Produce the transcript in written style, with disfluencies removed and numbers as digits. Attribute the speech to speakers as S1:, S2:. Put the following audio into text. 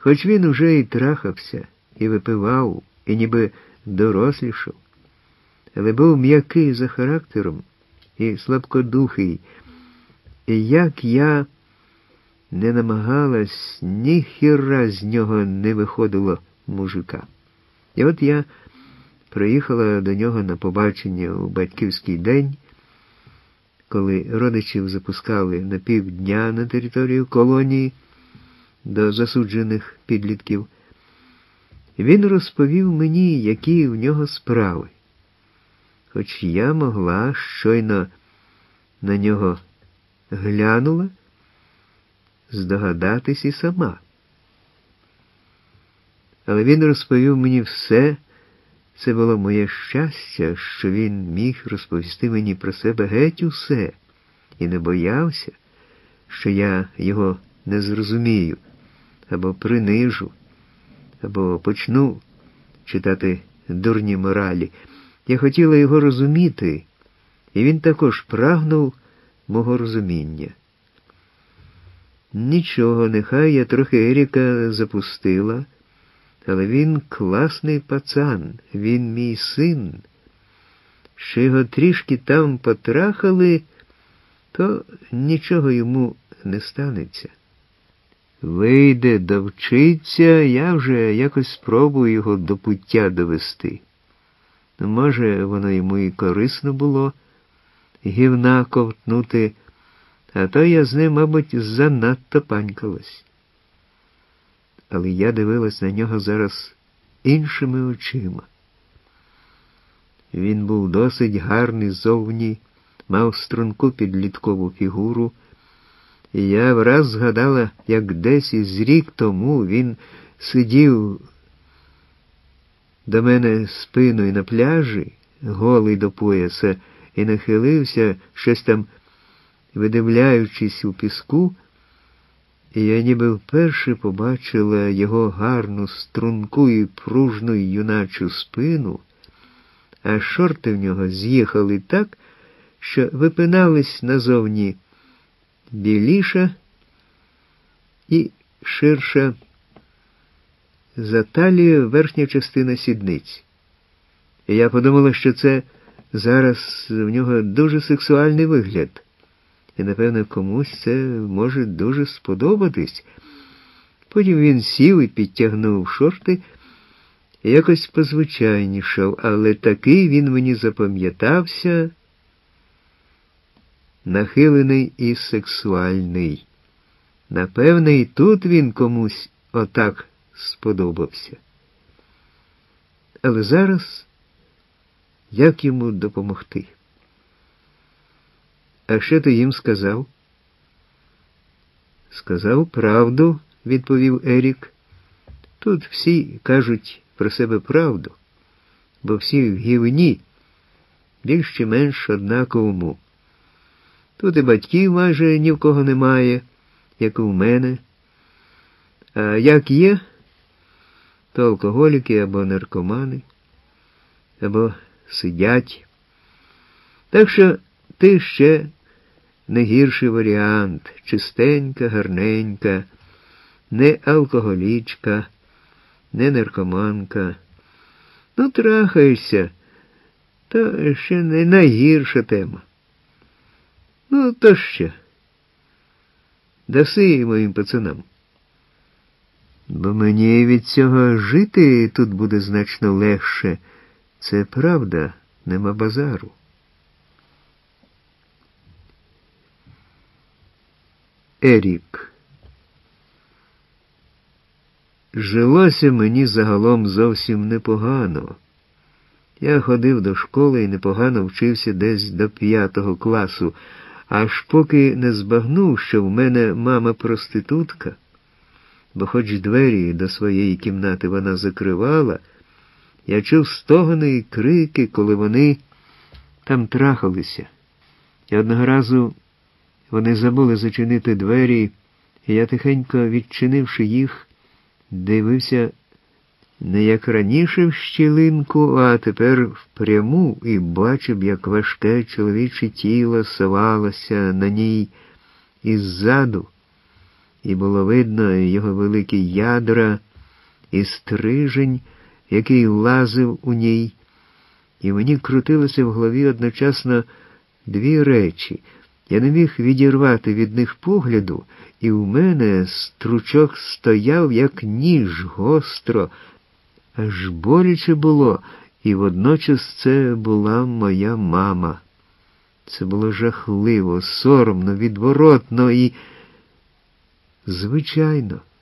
S1: Хоч він уже і трахався, і випивав, і ніби дорослішав, але був м'який за характером і слабкодухий, і як я не намагалась, ні хіра з нього не виходило мужика. І от я приїхала до нього на побачення у батьківський день, коли родичів запускали на півдня на територію колонії до засуджених підлітків. Він розповів мені, які в нього справи. Хоч я могла, щойно на нього глянула, здогадатись і сама. Але він розповів мені все. Це було моє щастя, що він міг розповісти мені про себе геть усе, і не боявся, що я його не зрозумію, або принижу, або почну читати дурні моралі. Я хотіла його розуміти, і він також прагнув мого розуміння. Нічого, нехай я трохи Еріка запустила, але він класний пацан, він мій син. Що його трішки там потрахали, то нічого йому не станеться. Вийде, довчиться, я вже якось спробую його до пуття довести. Може, воно йому і корисно було гівна ковтнути, а то я з ним, мабуть, занадто панькалась. Але я дивилась на нього зараз іншими очима. Він був досить гарний зовні, мав струнку підліткову фігуру, і я враз згадала, як десь із рік тому він сидів до мене спиною на пляжі, голий до пояса, і нахилився, щось там видивляючись у піску, і я ніби вперше побачила його гарну, струнку і пружну юначу спину, а шорти в нього з'їхали так, що випинались назовні біліша і ширша за талію верхня частина сідниць. І я подумала, що це зараз в нього дуже сексуальний вигляд. І, напевно, комусь це може дуже сподобатись. Потім він сів і підтягнув шорти, і якось позвичайнішав, але такий він мені запам'ятався, нахилений і сексуальний. Напевне, і тут він комусь отак сподобався. Але зараз як йому допомогти? А що ти їм сказав? Сказав правду, відповів Ерік. Тут всі кажуть про себе правду, бо всі в гівні, більш чи менш однаковому. Тут і батьків майже ні в кого немає, як у мене. А як є, то алкоголіки або наркомани, або сидять. Так що ти ще не гірший варіант, чистенька, гарненька, не алкоголічка, не наркоманка. Ну, трахаєшся, то ще не найгірша тема. Ну, то ще. Даси моїм пацанам. Бо мені від цього жити тут буде значно легше. Це правда, нема базару. Ерік. Жилося мені загалом зовсім непогано. Я ходив до школи і непогано вчився десь до 5 класу, аж поки не збагнув, що в мене мама проститутка, бо хоч двері до своєї кімнати вона закривала, я чув стогони і крики, коли вони там трахалися. І одного разу вони забули зачинити двері, і я, тихенько відчинивши їх, дивився не як раніше в щілинку, а тепер впряму, і бачив, як важке чоловіче тіло совалося на ній іззаду, і було видно його великі ядра і стрижень, який лазив у ній, і мені крутилося в голові одночасно дві речі. Я не міг відірвати від них погляду, і в мене стручок стояв, як ніж, гостро, аж боляче було, і водночас це була моя мама. Це було жахливо, соромно, відворотно і... Звичайно,